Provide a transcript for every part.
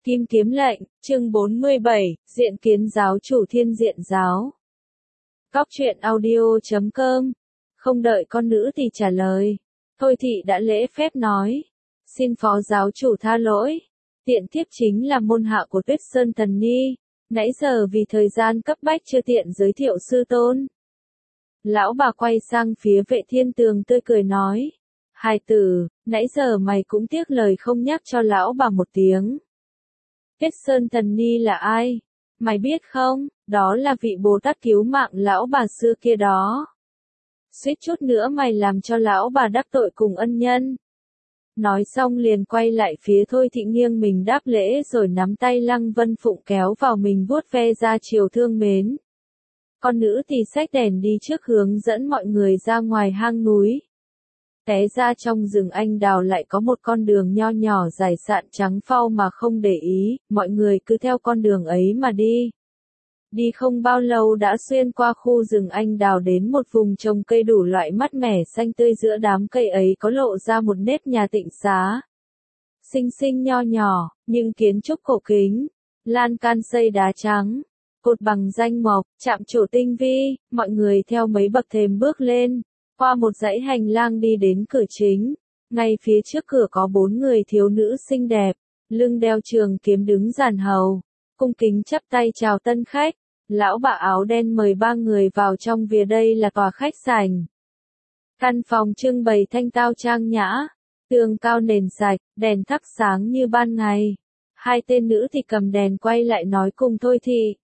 Kim Kiếm Lệnh, chương 47, Diện Kiến Giáo Chủ Thiên Diện Giáo. Góc truyện audio.com. Không đợi con nữ thì trả lời. Thôi thị đã lễ phép nói. Xin phó giáo chủ tha lỗi. Tiện tiếp chính là môn hạ của Tuyết Sơn Thần Ni. Nãy giờ vì thời gian cấp bách chưa tiện giới thiệu sư tôn. Lão bà quay sang phía Vệ Thiên Tường tươi cười nói. Hài tử, nãy giờ mày cũng tiếc lời không nhắc cho lão bà một tiếng. Tuyết Sơn Thần Ni là ai? Mày biết không, đó là vị Bồ Tát cứu mạng lão bà xưa kia đó. Suýt chút nữa mày làm cho lão bà đắc tội cùng ân nhân. Nói xong liền quay lại phía Thôi thị nghiêng mình đáp lễ rồi nắm tay Lăng Vân Phụng kéo vào mình vuốt ve ra chiều thương mến. Con nữ thì xách đèn đi trước hướng dẫn mọi người ra ngoài hang núi. Té ra trong rừng anh đào lại có một con đường nho nhỏ dài sạn trắng phau mà không để ý, mọi người cứ theo con đường ấy mà đi. Đi không bao lâu đã xuyên qua khu rừng anh đào đến một vùng trồng cây đủ loại mát mẻ xanh tươi, giữa đám cây ấy có lộ ra một nếp nhà tịnh xá. Xinh xinh nho nhỏ, nhưng kiến trúc cổ kính, lan can xây đá trắng, cột bằng danh mộc, chạm trổ tinh vi, mọi người theo mấy bậc thềm bước lên. Qua một dãy hành lang đi đến cửa chính, ngay phía trước cửa có 4 người thiếu nữ xinh đẹp, lưng đeo trường kiếm đứng giàn hầu, cung kính chắp tay chào tân khách. Lão bà áo đen mời 3 người vào trong, vì đây là tòa khách sảnh. Căn phòng trưng bày thanh tao trang nhã, tường cao nền sạch, đèn thắp sáng như ban ngày. Hai tên nữ thì cầm đèn quay lại nói cùng Thôi thị.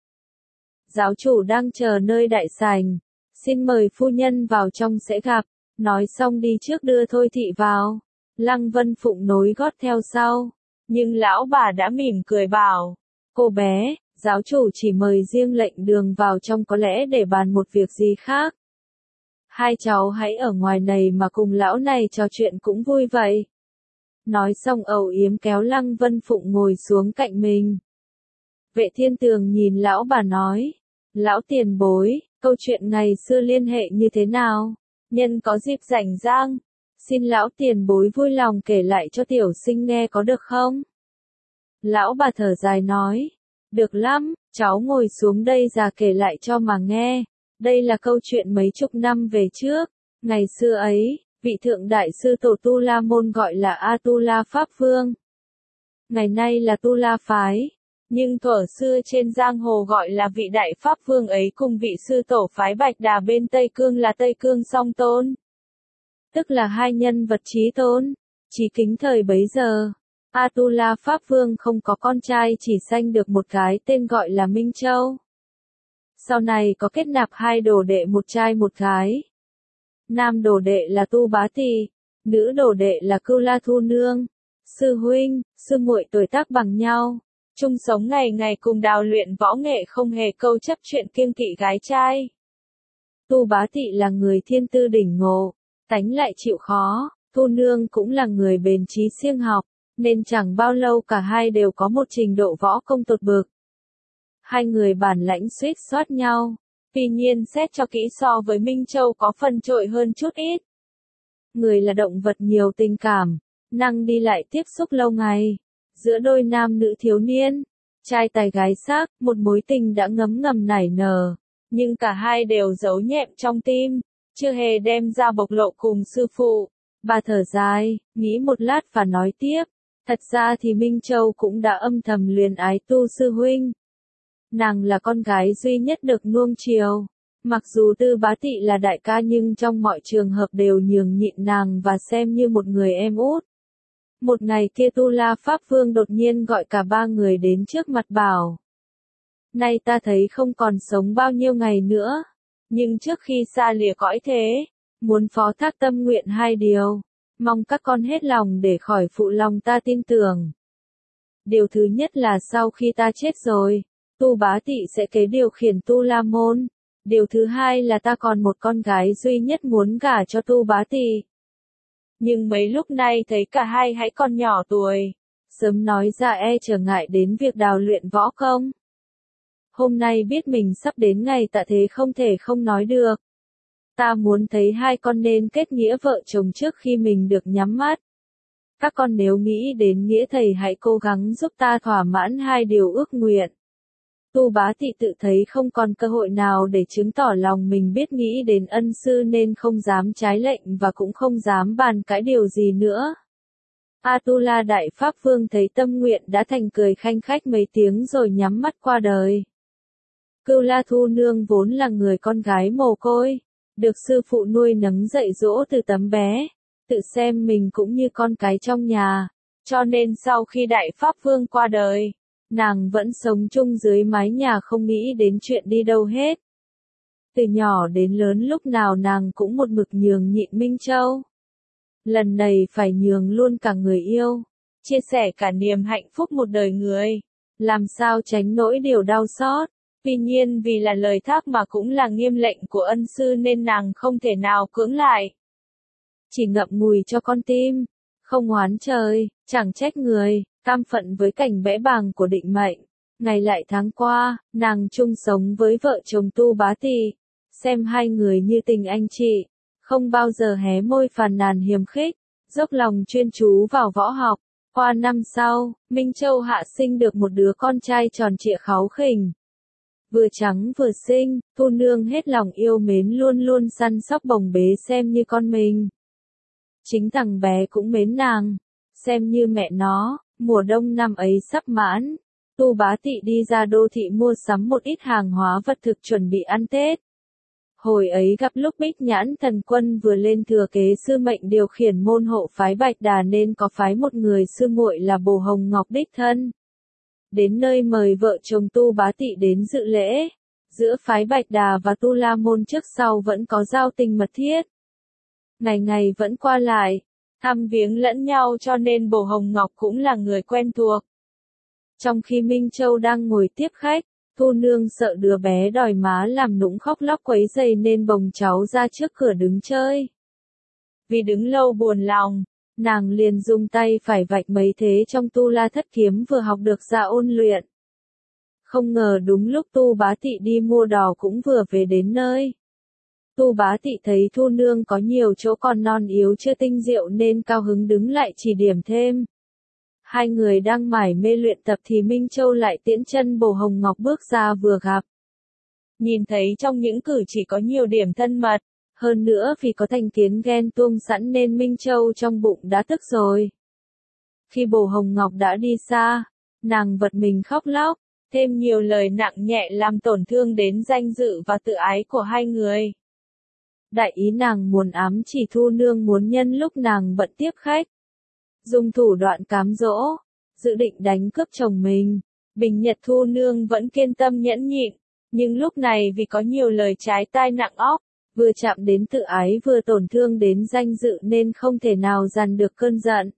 Giáo chủ đang chờ nơi đại sảnh. Xin mời phu nhân vào trong sẽ gặp. Nói xong đi trước đưa Thôi thị vào. Lăng Vân Phụng nối gót theo sau. Nhưng lão bà đã mỉm cười bảo. Cô bé, giáo chủ chỉ mời riêng lệnh đường vào trong, có lẽ để bàn một việc gì khác. Hai cháu hãy ở ngoài này mà cùng lão này trò chuyện cũng vui vậy. Nói xong âu yếm kéo Lăng Vân Phụng ngồi xuống cạnh mình. Vệ Thiên Tường nhìn lão bà nói. Lão tiền bối, câu chuyện ngày xưa liên hệ như thế nào? Nhân có dịp rảnh rang, xin lão tiền bối vui lòng kể lại cho tiểu sinh nghe có được không? Lão bà thở dài nói, được lắm, cháu ngồi xuống đây già kể lại cho mà nghe. Đây là câu chuyện mấy chục năm về trước. Ngày xưa ấy, vị thượng đại sư tổ Tu La Môn gọi là A-tu-la Pháp Vương. Ngày nay là Tu La Phái. Nhưng thuở xưa trên giang hồ gọi là vị đại pháp vương ấy cùng vị sư tổ phái Bạch Đà bên Tây Cương là Tây Cương Song Tôn. Tức là hai nhân vật chí tôn, chí kính thời bấy giờ. A-tu-la Pháp Vương không có con trai, chỉ sanh được một cái tên gọi là Minh Châu. Sau này có kết nạp 2 đồ đệ, một trai một gái. Nam đồ đệ là Tu Bá Tỳ, nữ đồ đệ là Cưu La Thu Nương. Sư huynh, sư muội tuổi tác bằng nhau. Chung sống ngày ngày cùng đào luyện võ nghệ, không hề câu chấp chuyện kiêng kỵ gái trai. Tu Bá Tị là người thiên tư đỉnh ngộ, tánh lại chịu khó. Thu Nương cũng là người bền trí siêng học, nên chẳng bao lâu cả hai đều có một trình độ võ công tột bực. Hai người bản lãnh suýt soát nhau, tuy nhiên xét cho kỹ so với Minh Châu có phần trội hơn chút ít. Người là động vật nhiều tình cảm, năng đi lại tiếp xúc lâu ngày. Giữa đôi nam nữ thiếu niên, trai tài gái sắc, một mối tình đã ngấm ngầm nảy nở, nhưng cả hai đều giấu nhẹm trong tim, chưa hề đem ra bộc lộ cùng sư phụ. Bà thở dài, nghĩ một lát và nói tiếp, thật ra thì Minh Châu cũng đã âm thầm luyến ái Tu sư huynh. Nàng là con gái duy nhất được nuông chiều, mặc dù Tư Bá Tị là đại ca nhưng trong mọi trường hợp đều nhường nhịn nàng và xem như một người em út. Một ngày kia Tu La Pháp Vương đột nhiên gọi cả 3 người đến trước mặt bảo. Nay ta thấy không còn sống bao nhiêu ngày nữa, nhưng trước khi xa lìa cõi thế, muốn phó thác tâm nguyện 2 điều, mong các con hết lòng để khỏi phụ lòng ta tin tưởng. Điều thứ nhất là sau khi ta chết rồi, Tu Bá Tị sẽ kế điều khiển Tu La Môn. Điều thứ hai là ta còn một con gái duy nhất muốn gả cho Tu Bá Tị. Nhưng mấy lúc nay thấy cả hai hãy còn nhỏ tuổi, sớm nói ra e trở ngại đến việc đào luyện võ công. Hôm nay biết mình sắp đến ngày tạ thế không thể không nói được. Ta muốn thấy hai con nên kết nghĩa vợ chồng trước khi mình được nhắm mắt. Các con nếu nghĩ đến nghĩa thầy hãy cố gắng giúp ta thỏa mãn hai điều ước nguyện. Tu Bá Thị tự thấy không còn cơ hội nào để chứng tỏ lòng mình biết nghĩ đến ân sư nên không dám trái lệnh và cũng không dám bàn cãi điều gì nữa. Atula Đại Pháp Vương thấy tâm nguyện đã thành, cười khanh khách mấy tiếng rồi nhắm mắt qua đời. Cưu La Thu Nương vốn là người con gái mồ côi, được sư phụ nuôi nấng dạy dỗ từ tấm bé, tự xem mình cũng như con cái trong nhà, cho nên sau khi Đại Pháp Vương qua đời, nàng vẫn sống chung dưới mái nhà không nghĩ đến chuyện đi đâu hết. Từ nhỏ đến lớn lúc nào nàng cũng một mực nhường nhịn Minh Châu. Lần này phải nhường luôn cả người yêu, chia sẻ cả niềm hạnh phúc một đời người, làm sao tránh nỗi điều đau xót. Tuy nhiên vì là lời thác mà cũng là nghiêm lệnh của ân sư nên nàng không thể nào cưỡng lại. Chỉ ngậm ngùi cho con tim, không oán trời, chẳng trách người, cam phận với cảnh bẽ bàng của định mệnh. Ngày lại tháng qua, nàng chung sống với vợ chồng Tu Bá Thị, xem hai người như tình anh chị, không bao giờ hé môi phàn nàn hiềm khích, dốc lòng chuyên chú vào võ học. Qua năm sau, Minh Châu hạ sinh được một đứa con trai tròn trịa kháu khỉnh. Vừa trắng vừa xinh, Thu Nương hết lòng yêu mến luôn luôn săn sóc bồng bế xem như con mình. Chính thằng bé cũng mến nàng, xem như mẹ nó. Mùa đông năm ấy sắp mãn, Tu Bá Thị đi ra đô thị mua sắm một ít hàng hóa vật thực chuẩn bị ăn Tết. Hồi ấy gặp lúc Bích Nhãn Thần Quân vừa lên thừa kế sư mệnh điều khiển môn hộ phái Bạch Đà nên có phái một người sư muội là Bồ Hồng Ngọc đích thân. Đến nơi mời vợ chồng Tu Bá Thị đến dự lễ, giữa phái Bạch Đà và Tu La Môn trước sau vẫn có giao tình mật thiết. Ngày ngày vẫn qua lại, thăm viếng lẫn nhau cho nên Bồ Hồng Ngọc cũng là người quen thuộc. Trong khi Minh Châu đang ngồi tiếp khách, Thu Nương sợ đứa bé đòi má làm nũng khóc lóc quấy rầy nên bồng cháu ra trước cửa đứng chơi. Vì đứng lâu buồn lòng, nàng liền dùng tay phải vạch mấy thế trong Tu La Thất Kiếm vừa học được ra ôn luyện. Không ngờ đúng lúc Tu Bá Thị đi mua đò cũng vừa về đến nơi. Tu Bá Thị thấy Thu Nương có nhiều chỗ còn non yếu chưa tinh diệu nên cao hứng đứng lại chỉ điểm thêm. Hai người đang mải mê luyện tập thì Minh Châu lại tiễn chân Bồ Hồng Ngọc bước ra vừa gặp. Nhìn thấy trong những cử chỉ có nhiều điểm thân mật, hơn nữa vì có thành kiến ghen tuông sẵn nên Minh Châu trong bụng đã tức rồi. Khi Bồ Hồng Ngọc đã đi xa, nàng vật mình khóc lóc, thêm nhiều lời nặng nhẹ làm tổn thương đến danh dự và tự ái của hai người. Đại ý nàng muốn ám chỉ Thu Nương muốn nhân lúc nàng bận tiếp khách, dùng thủ đoạn cám dỗ, dự định đánh cướp chồng mình. Bình Nhật Thu Nương vẫn kiên tâm nhẫn nhịn, nhưng lúc này vì có nhiều lời trái tai nặng óc, vừa chạm đến tự ái vừa tổn thương đến danh dự nên không thể nào dằn được cơn giận.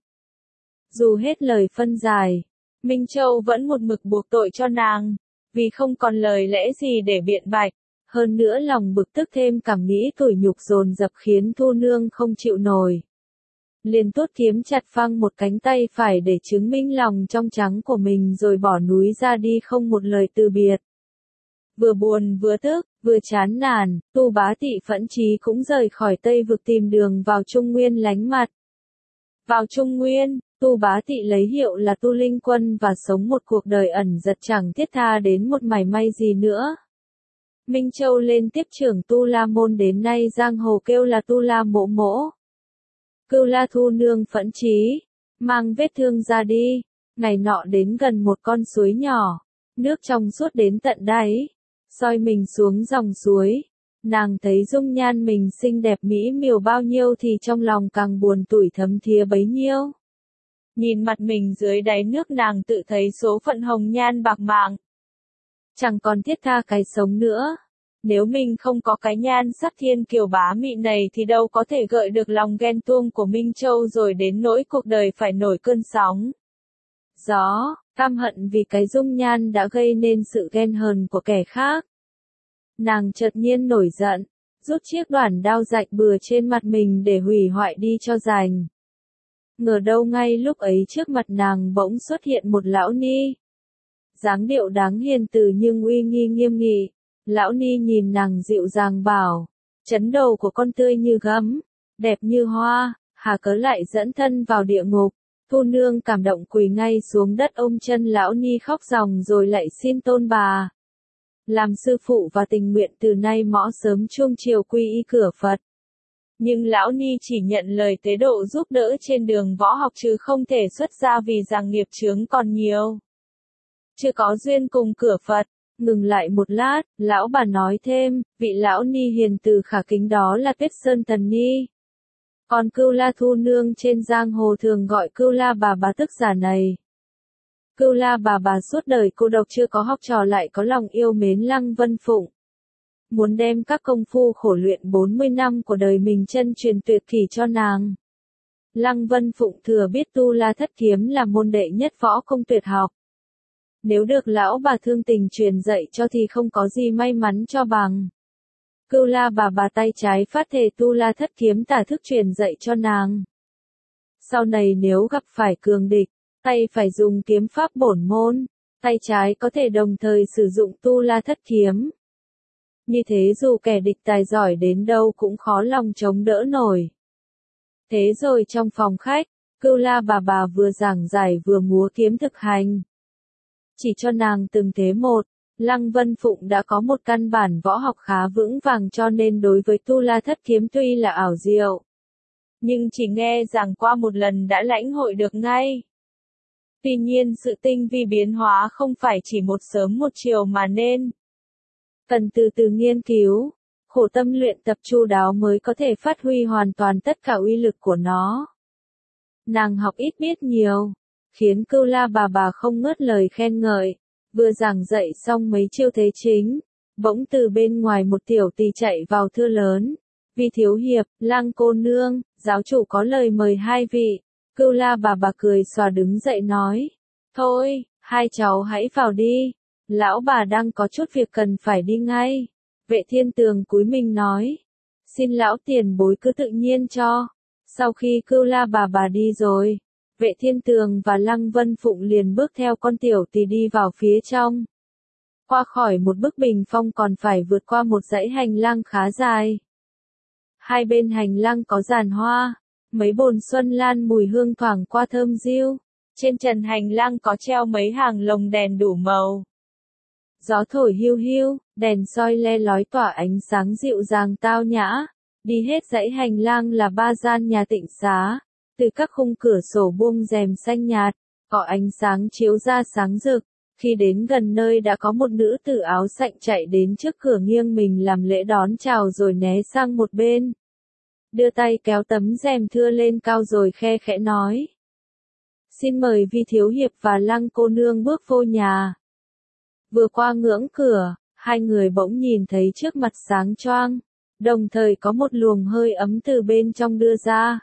Dù hết lời phân giải, Minh Châu vẫn một mực buộc tội cho nàng, vì không còn lời lẽ gì để biện bạch. Hơn nữa lòng bực tức thêm cảm nghĩ tủi nhục dồn dập khiến Thu Nương không chịu nổi. Liền tuốt kiếm chặt phăng một cánh tay phải để chứng minh lòng trong trắng của mình rồi bỏ núi ra đi không một lời từ biệt. Vừa buồn vừa tức, vừa chán nản, Tu Bá Thị phẫn chí cũng rời khỏi Tây Vực tìm đường vào Trung Nguyên lánh mặt. Vào Trung Nguyên, Tu Bá Thị lấy hiệu là Tu Linh Quân và sống một cuộc đời ẩn giật chẳng thiết tha đến một mảy may gì nữa. Minh Châu lên tiếp trưởng Tu La Môn đến nay giang hồ kêu là Tu La Mỗ Mỗ. Cưu La Thu Nương phẫn chí, mang vết thương ra đi, ngày nọ đến gần một con suối nhỏ, nước trong suốt đến tận đáy, soi mình xuống dòng suối, nàng thấy dung nhan mình xinh đẹp mỹ miều bao nhiêu thì trong lòng càng buồn tủi thấm thía bấy nhiêu. Nhìn mặt mình dưới đáy nước nàng tự thấy số phận hồng nhan bạc mạng, chẳng còn thiết tha cái sống nữa. Nếu mình không có cái nhan sắc thiên kiều bá mị này thì đâu có thể gợi được lòng ghen tuông của Minh Châu rồi đến nỗi cuộc đời phải nổi cơn sóng gió, căm hận vì cái dung nhan đã gây nên sự ghen hờn của kẻ khác. Nàng chợt nhiên nổi giận, rút chiếc đoản đao rạch bừa trên mặt mình để hủy hoại đi cho rành. Ngờ đâu ngay lúc ấy trước mặt nàng bỗng xuất hiện một lão ni. Dáng điệu đáng hiền từ nhưng uy nghi nghiêm nghị. Lão ni nhìn nàng dịu dàng bảo, chấn đầu của con tươi như gấm, đẹp như hoa, hà cớ lại dẫn thân vào địa ngục. Thu nương cảm động quỳ ngay xuống đất ôm chân lão ni khóc ròng rồi lạy xin tôn bà. Làm sư phụ và tình nguyện từ nay mõ sớm chuông chiều quy y cửa Phật. Nhưng lão ni chỉ nhận lời tế độ giúp đỡ trên đường võ học chứ không thể xuất gia vì rằng nghiệp chướng còn nhiều. Chưa có duyên cùng cửa Phật. Ngừng lại một lát, lão bà nói thêm, vị lão ni hiền từ khả kính đó là Tuyết Sơn Thần Ni. Còn Cưu La Thu nương trên giang hồ thường gọi Cưu La bà tức giả này. Cưu La bà suốt đời cô độc chưa có học trò lại có lòng yêu mến Lăng Vân Phụng. Muốn đem các công phu khổ luyện 40 năm của đời mình chân truyền tuyệt kỹ cho nàng. Lăng Vân Phụng thừa biết Tu La Thất Kiếm là môn đệ nhất võ công tuyệt học. Nếu được lão bà thương tình truyền dạy cho thì không có gì may mắn cho bằng. Cưu La bà tay trái phát thề Tu La Thất Kiếm tả thức truyền dạy cho nàng. Sau này nếu gặp phải cường địch, tay phải dùng kiếm pháp bổn môn, tay trái có thể đồng thời sử dụng Tu La Thất Kiếm. Như thế dù kẻ địch tài giỏi đến đâu cũng khó lòng chống đỡ nổi. Thế rồi trong phòng khách, Cưu La bà vừa giảng giải vừa múa kiếm thực hành. Chỉ cho nàng từng thế một, Lăng Vân Phụng đã có một căn bản võ học khá vững vàng cho nên đối với Tu La Thất Kiếm tuy là ảo diệu. Nhưng chỉ nghe giảng qua một lần đã lãnh hội được ngay. Tuy nhiên sự tinh vi biến hóa không phải chỉ một sớm một chiều mà nên. Cần từ từ nghiên cứu, khổ tâm luyện tập chu đáo mới có thể phát huy hoàn toàn tất cả uy lực của nó. Nàng học ít biết nhiều, khiến Cưu La bà không ngớt lời khen ngợi, vừa giảng dạy xong mấy chiêu thế chính, bỗng từ bên ngoài một tiểu tỳ chạy vào thưa lớn, Vi thiếu hiệp, Lăng cô nương, giáo chủ có lời mời hai vị. Cưu La bà cười xòa đứng dậy nói, thôi, hai cháu hãy vào đi, lão bà đang có chút việc cần phải đi ngay. Vệ Thiên Tường cúi mình nói, xin lão tiền bối cứ tự nhiên cho. Sau khi Cưu La bà đi rồi, Vệ Thiên Tường và Lăng Vân Phụng liền bước theo con tiểu tỳ đi vào phía trong. Qua khỏi một bức bình phong còn phải vượt qua một dãy hành lang khá dài. Hai bên hành lang có giàn hoa, mấy bồn xuân lan mùi hương thoảng qua thơm diêu. Trên trần hành lang có treo mấy hàng lồng đèn đủ màu. Gió thổi hiu hiu, đèn soi le lói tỏa ánh sáng dịu dàng tao nhã. Đi hết dãy hành lang là ba gian nhà tịnh xá. Từ các khung cửa sổ buông rèm xanh nhạt, có ánh sáng chiếu ra sáng rực. Khi đến gần nơi đã có một nữ tử áo xanh chạy đến trước cửa nghiêng mình làm lễ đón chào rồi né sang một bên. Đưa tay kéo tấm rèm thưa lên cao rồi khe khẽ nói. Xin mời Vi thiếu hiệp và Lăng cô nương bước vô nhà. Vừa qua ngưỡng cửa, hai người bỗng nhìn thấy trước mặt sáng choang, đồng thời có một luồng hơi ấm từ bên trong đưa ra.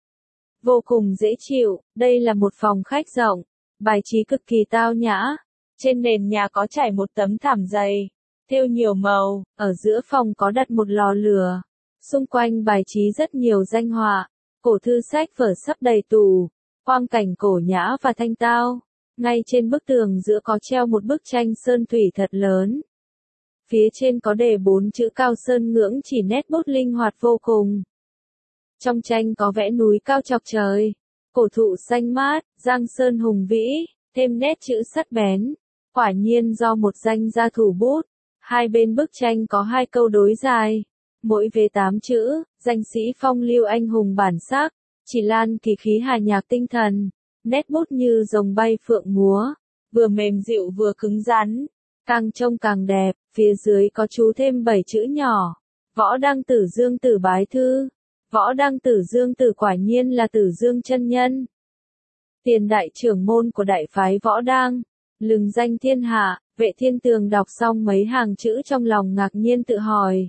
Vô cùng dễ chịu, đây là một phòng khách rộng, bài trí cực kỳ tao nhã. Trên nền nhà có trải một tấm thảm dày, thêu nhiều màu, ở giữa phòng có đặt một lò lửa. Xung quanh bài trí rất nhiều danh họa, cổ thư sách vở sắp đầy tủ, quang cảnh cổ nhã và thanh tao. Ngay trên bức tường giữa có treo một bức tranh sơn thủy thật lớn. Phía trên có đề 4 chữ Cao Sơn ngưỡng chỉ nét bút linh hoạt vô cùng. Trong tranh có vẽ núi cao chọc trời, cổ thụ xanh mát, giang sơn hùng vĩ, thêm nét chữ sắc bén. Quả nhiên do một danh gia thủ bút. Hai bên bức tranh có hai câu đối dài, mỗi vế 8 chữ, danh sĩ phong lưu anh hùng bản sắc, chỉ lan kỳ khí hà nhạc tinh thần. Nét bút như rồng bay phượng múa, vừa mềm dịu vừa cứng rắn, càng trông càng đẹp. Phía dưới có chú thêm 7 chữ nhỏ, Võ Đăng Tử Dương Tử bái thư. Võ Đăng Tử Dương Tử quả nhiên là Tử Dương chân nhân, tiền đại trưởng môn của đại phái Võ Đăng, lừng danh thiên hạ. Vệ Thiên Tường đọc xong mấy hàng chữ trong lòng ngạc nhiên tự hỏi.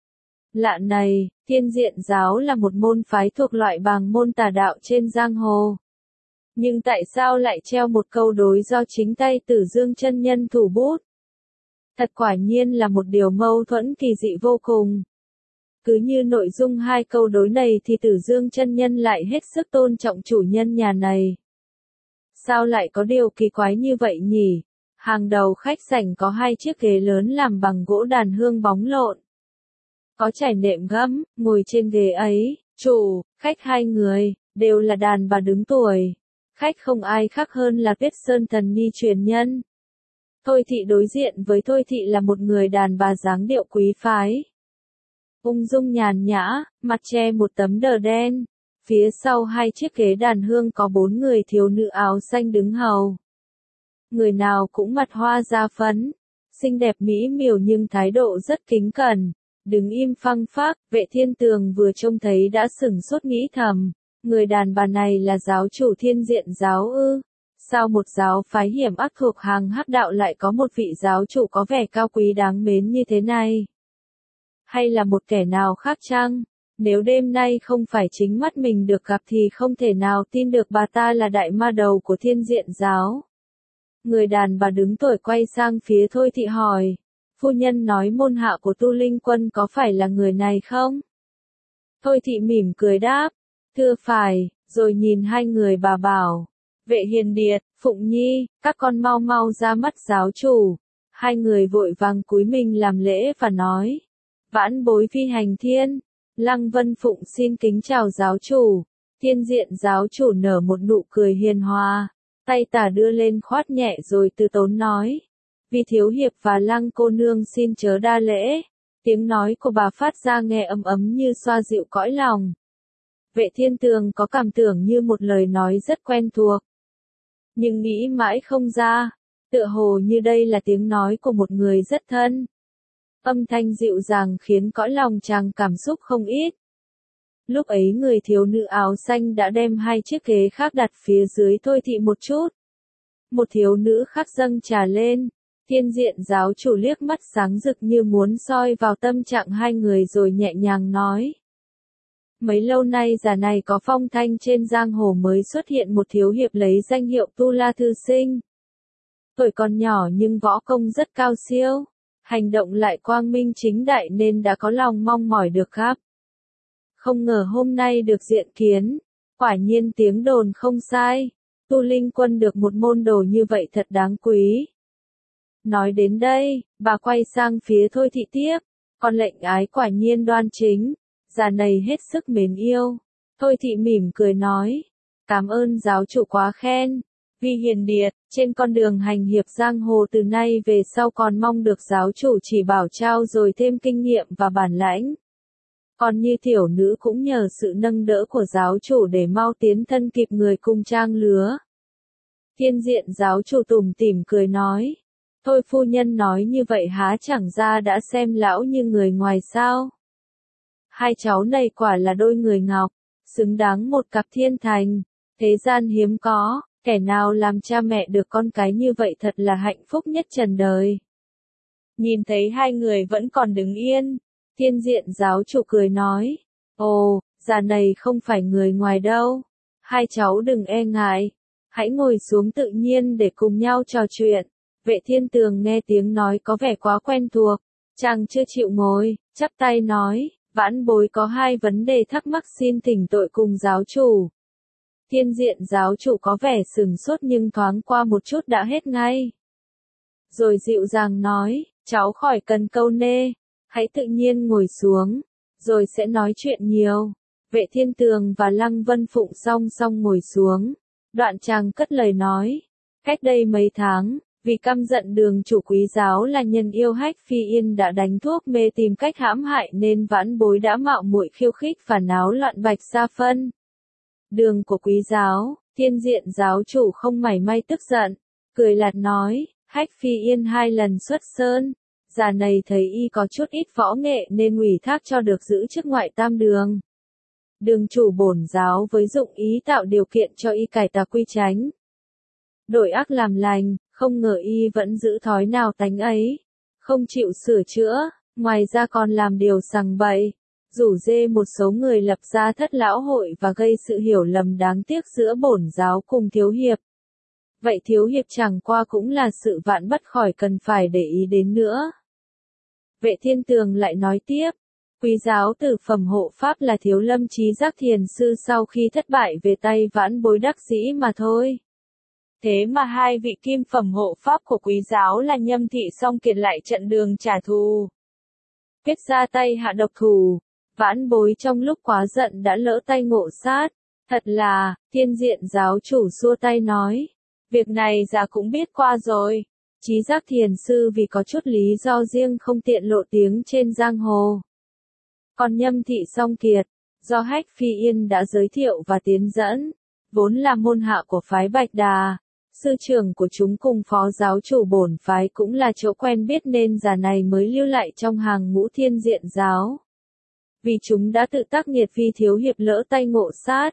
Lạ này, Thiên Diện giáo là một môn phái thuộc loại bàng môn tà đạo trên giang hồ. Nhưng tại sao lại treo một câu đối do chính tay Tử Dương chân nhân thủ bút? Thật quả nhiên là một điều mâu thuẫn kỳ dị vô cùng. Cứ như nội dung hai câu đối này thì Tử Dương chân nhân lại hết sức tôn trọng chủ nhân nhà này. Sao lại có điều kỳ quái như vậy nhỉ? Hàng đầu khách sảnh có hai chiếc ghế lớn làm bằng gỗ đàn hương bóng lộn. Có trải nệm gấm, ngồi trên ghế ấy, chủ, khách hai người, đều là đàn bà đứng tuổi. Khách không ai khác hơn là Tuyết Sơn Thần Nhi truyền nhân. Thôi thị đối diện với Thôi thị là một người đàn bà dáng điệu quý phái. Ung dung nhàn nhã, mặt che một tấm đờ đen. Phía sau hai chiếc ghế đàn hương có 4 người thiếu nữ áo xanh đứng hầu. Người nào cũng mặt hoa da phấn, xinh đẹp mỹ miều nhưng thái độ rất kính cẩn, đứng im phăng phác. Vệ Thiên Tường vừa trông thấy đã sửng sốt nghĩ thầm, người đàn bà này là giáo chủ Thiên Diện giáo ư? Sao một giáo phái hiểm ác thuộc hàng hắc đạo lại có một vị giáo chủ có vẻ cao quý đáng mến như thế này? Hay là một kẻ nào khác chăng? Nếu đêm nay không phải chính mắt mình được gặp thì không thể nào tin được bà ta là đại ma đầu của Thiên Diện giáo. Người đàn bà đứng tuổi quay sang phía Thôi thị hỏi, phu nhân nói môn hạ của Tu Linh Quân có phải là người này không? Thôi thị mỉm cười đáp, thưa phải, rồi nhìn hai người bà bảo, Vệ Hiền Điệt, Phụng Nhi, các con mau mau ra mắt giáo chủ. Hai người vội vàng cúi mình làm lễ và nói, vãn bối Phi Hành Thiên, Lăng Vân Phụng xin kính chào giáo chủ. Thiên Diện giáo chủ nở một nụ cười hiền hòa, tay tả đưa lên khoát nhẹ rồi từ tốn nói, vì thiếu hiệp và Lăng cô nương xin chớ đa lễ. Tiếng nói của bà phát ra nghe ấm ấm như xoa dịu cõi lòng. Vệ Thiên Tường có cảm tưởng như một lời nói rất quen thuộc, nhưng nghĩ mãi không ra, tựa hồ như đây là tiếng nói của một người rất thân. Âm thanh dịu dàng khiến cõi lòng chàng cảm xúc không ít. Lúc ấy người thiếu nữ áo xanh đã đem hai chiếc ghế khác đặt phía dưới Thôi thị một chút. Một thiếu nữ khác dâng trà lên, Thiên Diện giáo chủ liếc mắt sáng rực như muốn soi vào tâm trạng hai người rồi nhẹ nhàng nói. Mấy lâu nay già này có phong thanh trên giang hồ mới xuất hiện một thiếu hiệp lấy danh hiệu Tu La Thư Sinh. Tuổi còn nhỏ nhưng võ công rất cao siêu, hành động lại quang minh chính đại nên đã có lòng mong mỏi được gặp. Không ngờ hôm nay được diện kiến, quả nhiên tiếng đồn không sai, Tu Linh Quân được một môn đồ như vậy thật đáng quý. Nói đến đây, bà quay sang phía Thôi thị tiếp, con lệnh ái quả nhiên đoan chính, già này hết sức mến yêu. Thôi thị mỉm cười nói, cảm ơn giáo chủ quá khen. Vì Hiền Điệt, trên con đường hành hiệp giang hồ từ nay về sau còn mong được giáo chủ chỉ bảo trao rồi thêm kinh nghiệm và bản lãnh. Còn như tiểu nữ cũng nhờ sự nâng đỡ của giáo chủ để mau tiến thân kịp người cùng trang lứa. Thiên Diện giáo chủ tủm tỉm cười nói, thôi phu nhân nói như vậy há chẳng ra đã xem lão như người ngoài sao? Hai cháu này quả là đôi người ngọc, xứng đáng một cặp thiên thành, thế gian hiếm có, kẻ nào làm cha mẹ được con cái như vậy thật là hạnh phúc nhất trần đời. Nhìn thấy hai người vẫn còn đứng yên, Thiên Diện giáo chủ cười nói, ồ, già này không phải người ngoài đâu, hai cháu đừng e ngại, hãy ngồi xuống tự nhiên để cùng nhau trò chuyện. Vệ Thiên Tường nghe tiếng nói có vẻ quá quen thuộc, chàng chưa chịu ngồi, chắp tay nói, vãn bối có hai vấn đề thắc mắc xin thỉnh tội cùng giáo chủ. Thiên Diện giáo chủ có vẻ sừng sốt nhưng thoáng qua một chút đã hết ngay. Rồi dịu dàng nói, cháu khỏi cần câu nê, hãy tự nhiên ngồi xuống, rồi sẽ nói chuyện nhiều. Vệ Thiên Tường và Lăng Vân Phụng song song ngồi xuống, đoạn chàng cất lời nói, cách đây mấy tháng, vì căm giận đường chủ quý giáo là nhân yêu Hách Phi Yên đã đánh thuốc mê tìm cách hãm hại nên vãn bối đã mạo muội khiêu khích và náo loạn Bạch Sa Phân. Đường của quý giáo, Thiên Diện giáo chủ không mảy may tức giận, cười lạt nói, Hách Phi Yên 2 lần xuất sơn, già này thấy y có chút ít võ nghệ nên ủy thác cho được giữ chức ngoại tam đường. Đường chủ bổn giáo với dụng ý tạo điều kiện cho y cải tà quy chánh, đổi ác làm lành, không ngờ y vẫn giữ thói nào tánh ấy, không chịu sửa chữa, ngoài ra còn làm điều sằng bậy, rủ rê một số người lập ra thất lão hội và gây sự hiểu lầm đáng tiếc giữa bổn giáo cùng thiếu hiệp. Vậy thiếu hiệp chẳng qua cũng là sự vạn bất khỏi cần phải để ý đến nữa. Vệ Thiên Tường lại nói tiếp, quý giáo tử phẩm hộ pháp là Thiếu Lâm Chí Giác thiền sư sau khi thất bại về tay vãn bối đắc dĩ mà thôi. Thế mà hai vị kim phẩm hộ pháp của quý giáo là Nhâm Thị Song Kiệt lại trận đường trả thù. Quyết ra tay hạ độc thủ, vãn bối trong lúc quá giận đã lỡ tay ngộ sát, Thật là, Thiên Diện giáo chủ xua tay nói. Việc này già cũng biết qua rồi. Chí Giác thiền sư vì có chút lý do riêng không tiện lộ tiếng trên giang hồ. Còn Nhâm Thị Song Kiệt, do Hách Phi Yên đã giới thiệu và tiến dẫn, vốn là môn hạ của phái Bạch Đà, sư trưởng của chúng cùng phó giáo chủ bổn phái cũng là chỗ quen biết nên già này mới lưu lại trong hàng ngũ Thiên Diện giáo. Vì chúng đã tự tác nghiệt Vi Thiếu Hiệp lỡ tay ngộ sát.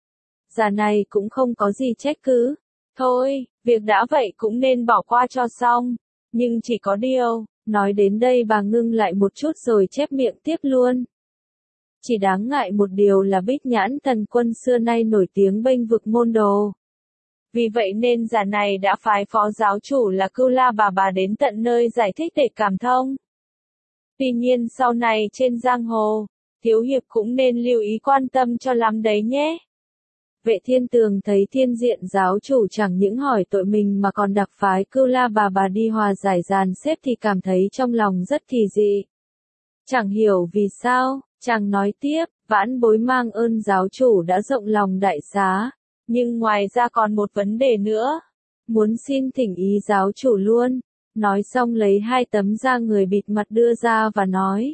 Già này cũng không có gì trách cứ. Thôi, việc đã vậy cũng nên bỏ qua cho xong. Nhưng chỉ có điều, nói đến đây bà ngưng lại một chút rồi chép miệng tiếp luôn. Chỉ đáng ngại một điều là Bích Nhãn Thần Quân xưa nay nổi tiếng bênh vực môn đồ. Vì vậy nên già này đã phái phó giáo chủ là Cưu La Bà đến tận nơi giải thích để cảm thông. Tuy nhiên sau này trên giang hồ, Thiếu Hiệp cũng nên lưu ý quan tâm cho lắm đấy nhé. Vệ Thiên Tường thấy Thiên Diện giáo chủ chẳng những hỏi tội mình mà còn đặc phái Cưu La Bà đi hòa giải dàn xếp thì cảm thấy trong lòng rất kỳ dị. Chẳng hiểu vì sao, chàng nói tiếp, vãn bối mang ơn giáo chủ đã rộng lòng đại xá, nhưng ngoài ra còn một vấn đề nữa, muốn xin thỉnh ý giáo chủ luôn. Nói xong lấy 2 tấm da người bịt mặt đưa ra và nói.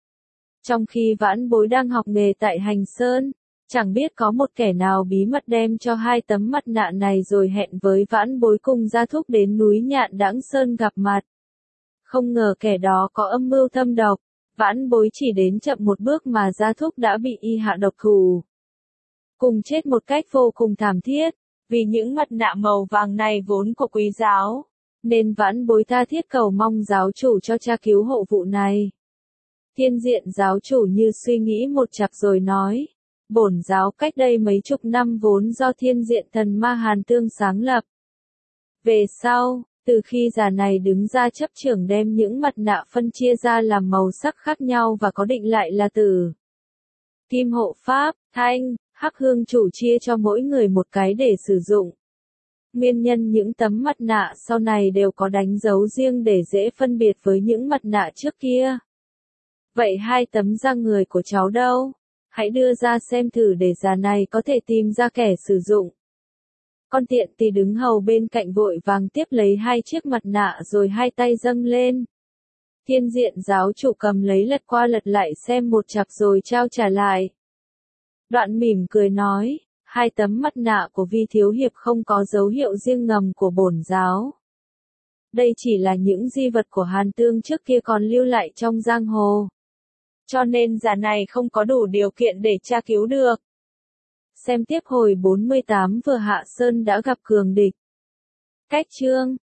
Trong khi vãn bối đang học nghề tại Hành Sơn, chẳng biết có một kẻ nào bí mật đem cho 2 tấm mặt nạ này rồi hẹn với vãn bối cùng Gia Thúc đến núi Nhạn Đãng Sơn gặp mặt. Không ngờ kẻ đó có âm mưu thâm độc, vãn bối chỉ đến chậm một bước mà Gia Thúc đã bị y hạ độc thủ. Cùng chết một cách vô cùng thảm thiết, vì những mặt nạ màu vàng này vốn của quý giáo, nên vãn bối tha thiết cầu mong giáo chủ cho tra cứu hộ vụ này. Thiên Diện giáo chủ như suy nghĩ một chặp rồi nói. Bổn giáo cách đây mấy chục năm vốn do Thiên Diện thần ma Hàn Tương sáng lập. Về sau, từ khi già này đứng ra chấp trưởng đem những mặt nạ phân chia ra làm màu sắc khác nhau và có định lại là Tử, Kim Hộ Pháp, Thanh, Hắc Hương chủ chia cho mỗi người một cái để sử dụng. Nguyên nhân những tấm mặt nạ sau này đều có đánh dấu riêng để dễ phân biệt với những mặt nạ trước kia. Vậy 2 tấm da người của cháu đâu? Hãy đưa ra xem thử để già này có thể tìm ra kẻ sử dụng. Con tiện tỳ đứng hầu bên cạnh vội vàng tiếp lấy 2 chiếc mặt nạ rồi 2 tay dâng lên. Thiên Diện giáo chủ cầm lấy lật qua lật lại xem một chặp rồi trao trả lại. Đoạn mỉm cười nói, 2 tấm mặt nạ của Vi Thiếu Hiệp không có dấu hiệu riêng ngầm của bổn giáo. Đây chỉ là những di vật của Hàn Tương trước kia còn lưu lại trong giang hồ. Cho nên già này không có đủ điều kiện để tra cứu được. Xem tiếp hồi 48 vừa Hạ Sơn đã gặp cường địch. Cách chương